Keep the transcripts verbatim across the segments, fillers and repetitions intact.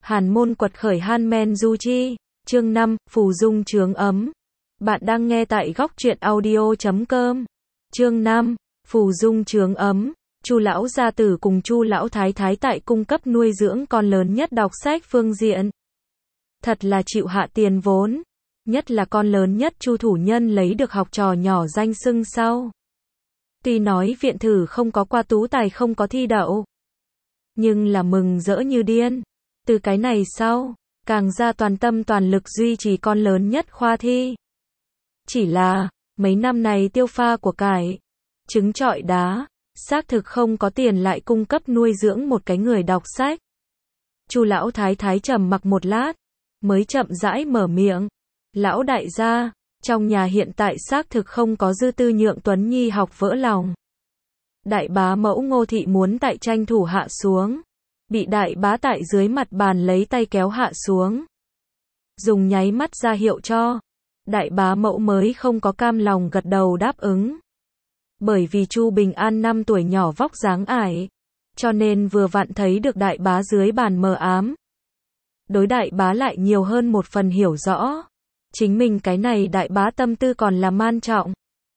Hàn môn quật khởi Han Men Du Chi, chương năm, phù dung chướng ấm. Bạn đang nghe tại góc truyện audio chấm com. Chương năm, phù dung chướng ấm. Chu lão gia tử cùng Chu lão thái thái tại cung cấp nuôi dưỡng con lớn nhất đọc sách phương diện. Thật là chịu hạ tiền vốn, nhất là con lớn nhất Chu thủ nhân lấy được học trò nhỏ danh xưng sau. Tuy nói viện thử không có qua tú tài không có thi đậu, nhưng là mừng rỡ như điên. Từ cái này sau, càng ra toàn tâm toàn lực duy trì con lớn nhất khoa thi. Chỉ là, mấy năm này tiêu pha của cải, trứng trọi đá, xác thực không có tiền lại cung cấp nuôi dưỡng một cái người đọc sách. Chu lão thái thái trầm mặc một lát, mới chậm rãi mở miệng. Lão đại gia, trong nhà hiện tại xác thực không có dư tư nhượng Tuấn Nhi học vỡ lòng. Đại bá mẫu Ngô Thị muốn tại tranh thủ hạ xuống. Bị đại bá tại dưới mặt bàn lấy tay kéo hạ xuống. Dùng nháy mắt ra hiệu cho. Đại bá mẫu mới không có cam lòng gật đầu đáp ứng. Bởi vì Chu Bình An năm tuổi nhỏ vóc dáng ải, cho nên vừa vặn thấy được đại bá dưới bàn mờ ám. Đối đại bá lại nhiều hơn một phần hiểu rõ. Chính mình cái này đại bá tâm tư còn là man trọng.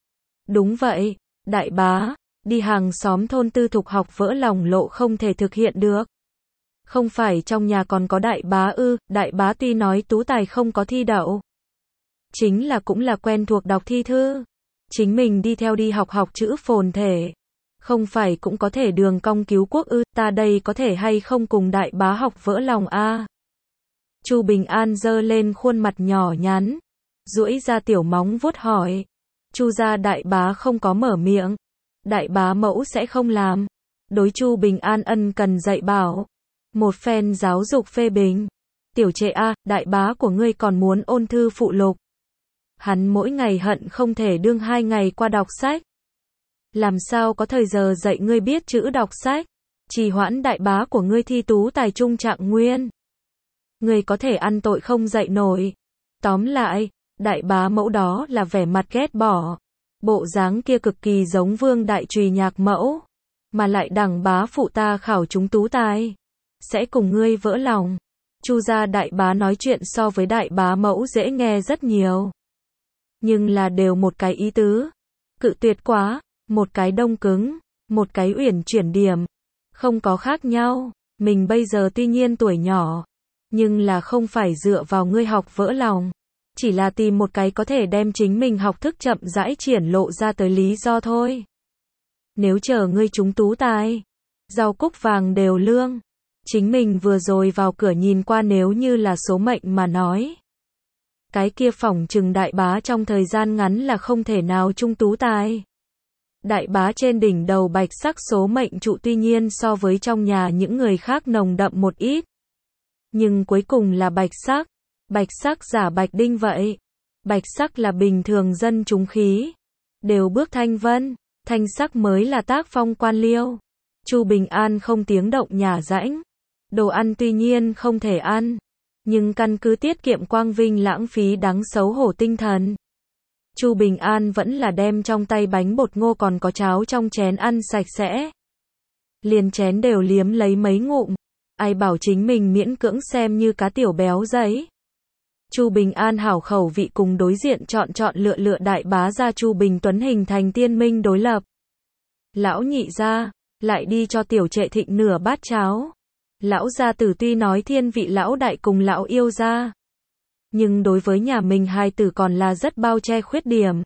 Đúng vậy, đại bá, đi hàng xóm thôn tư thục học vỡ lòng lộ không thể thực hiện được. Không phải trong nhà còn có đại bá ư, đại bá tuy nói tú tài không có thi đậu. Chính là cũng là quen thuộc đọc thi thư. Chính mình đi theo đi học học chữ phồn thể. Không phải cũng có thể đường cong cứu quốc ư, ta đây có thể hay không cùng đại bá học vỡ lòng a? Chu Bình An giơ lên khuôn mặt nhỏ nhắn, duỗi ra tiểu móng vuốt hỏi. Chu gia đại bá không có mở miệng. Đại bá mẫu sẽ không làm. Đối Chu Bình An ân cần dạy bảo. Một phen giáo dục phê bình. Tiểu trệ a, đại bá của ngươi còn muốn ôn thư phụ lục. Hắn mỗi ngày hận không thể đương hai ngày qua đọc sách. Làm sao có thời giờ dạy ngươi biết chữ đọc sách. Trì hoãn đại bá của ngươi thi tú tài trung trạng nguyên. Ngươi có thể ăn tội không dạy nổi. Tóm lại, đại bá mẫu đó là vẻ mặt ghét bỏ. Bộ dáng kia cực kỳ giống vương đại trùy nhạc mẫu. Mà lại đằng bá phụ ta khảo chúng tú tài. Sẽ cùng ngươi vỡ lòng. Chu gia đại bá nói chuyện so với đại bá mẫu dễ nghe rất nhiều. Nhưng là đều một cái ý tứ. Cự tuyệt quá, một cái đông cứng, một cái uyển chuyển điểm. Không có khác nhau. Mình bây giờ tuy nhiên tuổi nhỏ, nhưng là không phải dựa vào ngươi học vỡ lòng. Chỉ là tìm một cái có thể đem chính mình học thức chậm rãi triển lộ ra tới lý do thôi. Nếu chờ ngươi trúng tú tài, rau cúc vàng đều lương. Chính mình vừa rồi vào cửa nhìn qua nếu như là số mệnh mà nói. Cái kia phỏng chừng đại bá trong thời gian ngắn là không thể nào trung tú tài. Đại bá trên đỉnh đầu bạch sắc số mệnh trụ tuy nhiên so với trong nhà những người khác nồng đậm một ít. Nhưng cuối cùng là bạch sắc. Bạch sắc giả bạch đinh vậy. Bạch sắc là bình thường dân chúng khí. Đều bước thanh vân. Thanh sắc mới là tác phong quan liêu. Chu Bình An không tiếng động nhả rãnh. Đồ ăn tuy nhiên không thể ăn. Nhưng căn cứ tiết kiệm quang vinh lãng phí đáng xấu hổ tinh thần. Chu Bình An vẫn là đem trong tay bánh bột ngô còn có cháo trong chén ăn sạch sẽ. Liền chén đều liếm lấy mấy ngụm. Ai bảo chính mình miễn cưỡng xem như cá tiểu béo giấy. Chu Bình An hảo khẩu vị cùng đối diện chọn chọn lựa lựa đại bá gia Chu Bình Tuấn hình thành tiên minh đối lập. Lão nhị gia, lại đi cho tiểu trệ thịnh nửa bát cháo. Lão gia tử tuy nói thiên vị lão đại cùng lão yêu gia, nhưng đối với nhà mình hai tử còn là rất bao che khuyết điểm.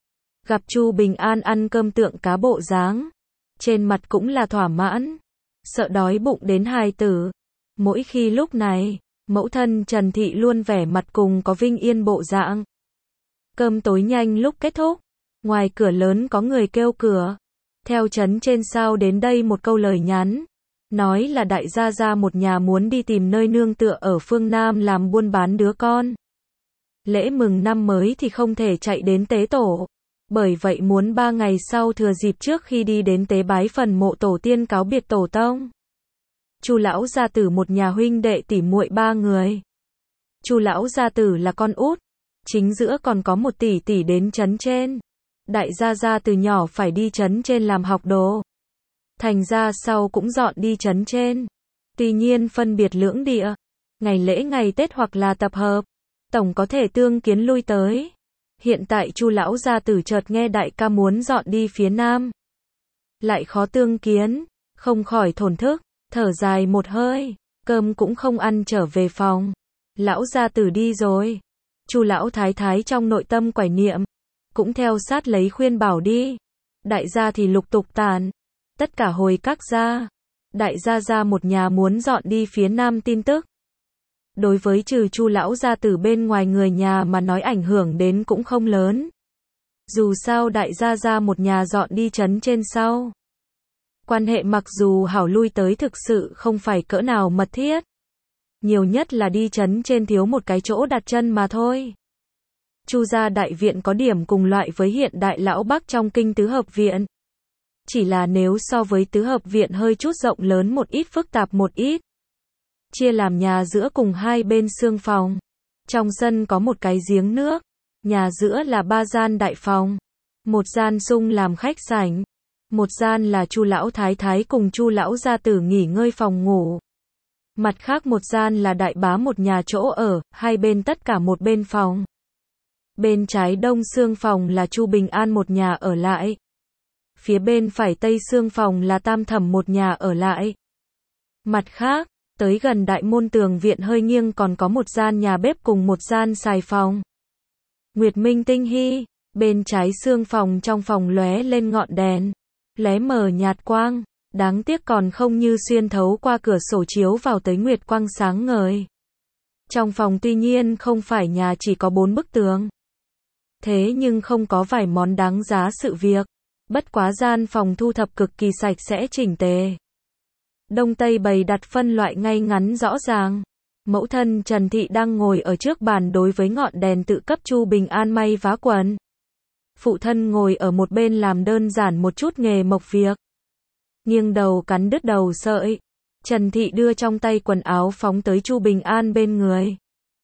Gặp Chu Bình An ăn cơm tượng cá bộ dáng, trên mặt cũng là thỏa mãn, sợ đói bụng đến hai tử. Mỗi khi lúc này, mẫu thân Trần Thị luôn vẻ mặt cùng có vinh yên bộ dạng. Cơm tối nhanh lúc kết thúc, ngoài cửa lớn có người kêu cửa. Theo trấn trên sao đến đây một câu lời nhắn. Nói là đại gia gia một nhà muốn đi tìm nơi nương tựa ở phương Nam làm buôn bán đứa con. Lễ mừng năm mới thì không thể chạy đến tế tổ. Bởi vậy muốn ba ngày sau thừa dịp trước khi đi đến tế bái phần mộ tổ tiên cáo biệt tổ tông. Chu lão gia tử một nhà huynh đệ tỷ muội ba người. Chu lão gia tử là con út. Chính giữa còn có một tỷ tỷ đến trấn trên. Đại gia gia từ nhỏ phải đi trấn trên làm học đồ. Thành ra sau cũng dọn đi trấn trên. Tuy nhiên phân biệt lưỡng địa. ngày lễ ngày Tết hoặc là tập hợp, tổng có thể tương kiến lui tới. Hiện tại Chu lão gia tử chợt nghe đại ca muốn dọn đi phía Nam, lại khó tương kiến, không khỏi thổn thức, thở dài một hơi, cơm cũng không ăn trở về phòng. Lão gia tử đi rồi. Chu lão thái thái trong nội tâm quải niệm, cũng theo sát lấy khuyên bảo đi. Đại gia thì lục tục tàn, tất cả hồi các gia. Đại gia gia một nhà muốn dọn đi phía Nam tin tức. Đối với trừ Chu lão gia tử bên ngoài người nhà mà nói ảnh hưởng đến cũng không lớn. Dù sao đại gia gia một nhà dọn đi trấn trên sau. Quan hệ mặc dù hảo lui tới thực sự không phải cỡ nào mật thiết. Nhiều nhất là đi trấn trên thiếu một cái chỗ đặt chân mà thôi. Chu gia đại viện có điểm cùng loại với hiện đại lão Bắc trong kinh tứ hợp viện. Chỉ là nếu so với tứ hợp viện hơi chút rộng lớn một ít phức tạp một ít. Chia làm nhà giữa cùng hai bên xương phòng. Trong sân có một cái giếng nước. Nhà giữa là ba gian đại phòng. Một gian sung làm khách sảnh. Một gian là Chu lão thái thái cùng Chu lão gia tử nghỉ ngơi phòng ngủ. Mặt khác một gian là đại bá một nhà chỗ ở, hai bên tất cả một bên phòng. Bên trái đông xương phòng là Chu Bình An một nhà ở lại. Phía bên phải tây xương phòng là Tam Thẩm một nhà ở lại. Mặt khác, tới gần đại môn tường viện hơi nghiêng còn có một gian nhà bếp cùng một gian xài phòng. Nguyệt minh tinh hy, bên trái xương phòng trong phòng lóe lên ngọn đèn, lóe mờ nhạt quang, đáng tiếc còn không như xuyên thấu qua cửa sổ chiếu vào tới nguyệt quang sáng ngời. Trong phòng tuy nhiên không phải nhà chỉ có bốn bức tường. Thế nhưng không có vài món đáng giá sự việc. Bất quá gian phòng thu thập cực kỳ sạch sẽ chỉnh tề. Đông tây bày đặt phân loại ngay ngắn rõ ràng. Mẫu thân Trần Thị đang ngồi ở trước bàn đối với ngọn đèn tự cấp Chu Bình An may vá quần. Phụ thân ngồi ở một bên làm đơn giản một chút nghề mộc việc. Nghiêng đầu cắn đứt đầu sợi. Trần Thị đưa trong tay quần áo phóng tới Chu Bình An bên người.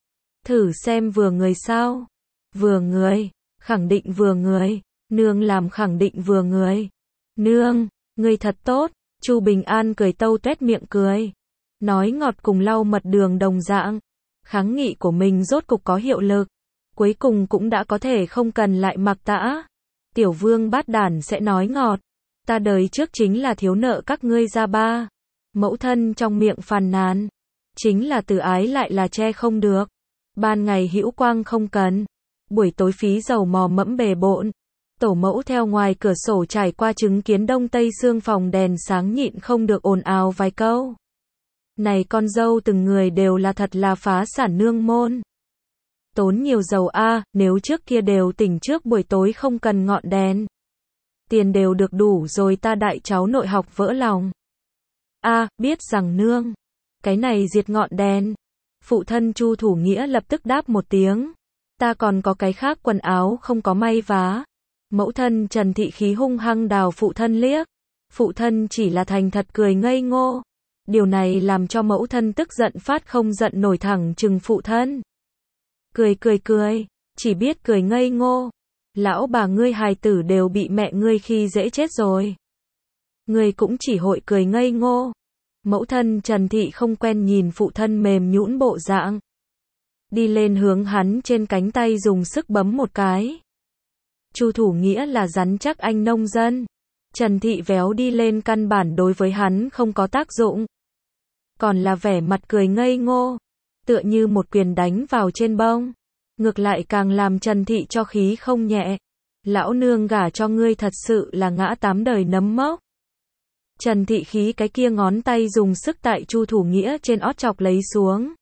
Thử xem vừa người sao? Vừa người, khẳng định vừa người. Nương làm khẳng định vừa người. Nương, ngươi thật tốt. Chu Bình An cười tâu tuét miệng cười. Nói ngọt cùng lau mật đường đồng dạng. Kháng nghị của mình rốt cục có hiệu lực. Cuối cùng cũng đã có thể không cần lại mặc tã. Tiểu vương bát đản sẽ nói ngọt. Ta đời trước chính là thiếu nợ các ngươi ra ba. Mẫu thân trong miệng phàn nàn. Chính là từ ái lại là che không được. Ban ngày hữu quang không cần. Buổi tối phí dầu mò mẫm bề bộn. Tổ mẫu theo ngoài cửa sổ trải qua chứng kiến đông tây xương phòng đèn sáng nhịn không được ồn ào vài câu. Này con dâu từng người đều là thật là phá sản nương môn. Tốn nhiều dầu a, à, nếu trước kia đều tỉnh trước buổi tối không cần ngọn đèn. Tiền đều được đủ rồi ta đại cháu nội học vỡ lòng. A, à, biết rằng nương. Cái này diệt ngọn đèn. Phụ thân Chu Thủ Nghĩa lập tức đáp một tiếng. Ta còn có cái khác quần áo không có may vá. Mẫu thân Trần Thị khí hung hăng đào phụ thân liếc. Phụ thân chỉ là thành thật cười ngây ngô. Điều này làm cho mẫu thân tức giận phát không giận nổi thẳng chừng phụ thân. Cười cười cười, chỉ biết cười ngây ngô. Lão bà ngươi hài tử đều bị mẹ ngươi khi dễ chết rồi. Ngươi cũng chỉ hội cười ngây ngô. Mẫu thân Trần Thị không quen nhìn phụ thân mềm nhũn bộ dạng. Đi lên hướng hắn trên cánh tay dùng sức bấm một cái. Chu Thủ Nghĩa là rắn chắc anh nông dân. Trần Thị véo đi lên căn bản đối với hắn không có tác dụng. Còn là vẻ mặt cười ngây ngô. Tựa như một quyền đánh vào trên bông. Ngược lại càng làm Trần Thị cho khí không nhẹ. Lão nương gả cho ngươi thật sự là ngã tám đời nấm mốc. Trần Thị khí cái kia ngón tay dùng sức tại Chu Thủ Nghĩa trên ót chọc lấy xuống.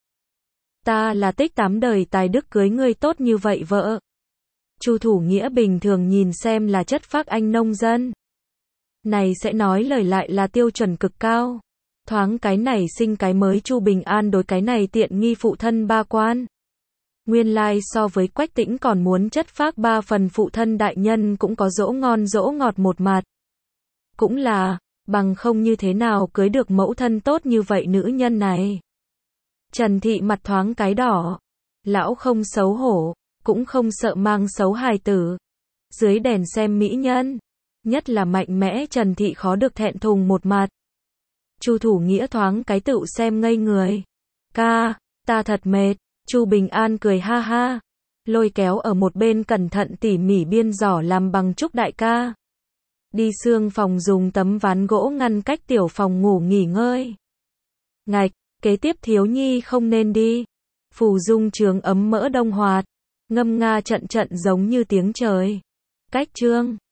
Ta là tích tám đời tài đức cưới ngươi tốt như vậy vợ. Chu Thủ Nghĩa bình thường nhìn xem là chất phác anh nông dân. Này sẽ nói lời lại là tiêu chuẩn cực cao. Thoáng cái này sinh cái mới Chu Bình An đối cái này tiện nghi phụ thân ba quan. Nguyên lai like so với Quách Tĩnh còn muốn chất phác ba phần phụ thân đại nhân cũng có dỗ ngon dỗ ngọt một mặt. Cũng là, bằng không như thế nào cưới được mẫu thân tốt như vậy nữ nhân này. Trần Thị mặt thoáng cái đỏ. Lão không xấu hổ, cũng không sợ mang xấu hài tử. Dưới đèn xem mỹ nhân. Nhất là mạnh mẽ Trần Thị khó được thẹn thùng một mặt. Chu Thủ Nghĩa thoáng cái tựu xem ngây người. Ca, Ta thật mệt. Chu Bình An cười ha ha. Lôi kéo ở một bên cẩn thận tỉ mỉ biên giỏ làm bằng Trúc đại ca. Đi xương phòng dùng tấm ván gỗ ngăn cách tiểu phòng ngủ nghỉ ngơi. Ngạch, kế tiếp thiếu nhi không nên đi. Phù dung trường ấm mỡ đông hoạt. Ngâm nga trận trận giống như tiếng trời. Cách chương.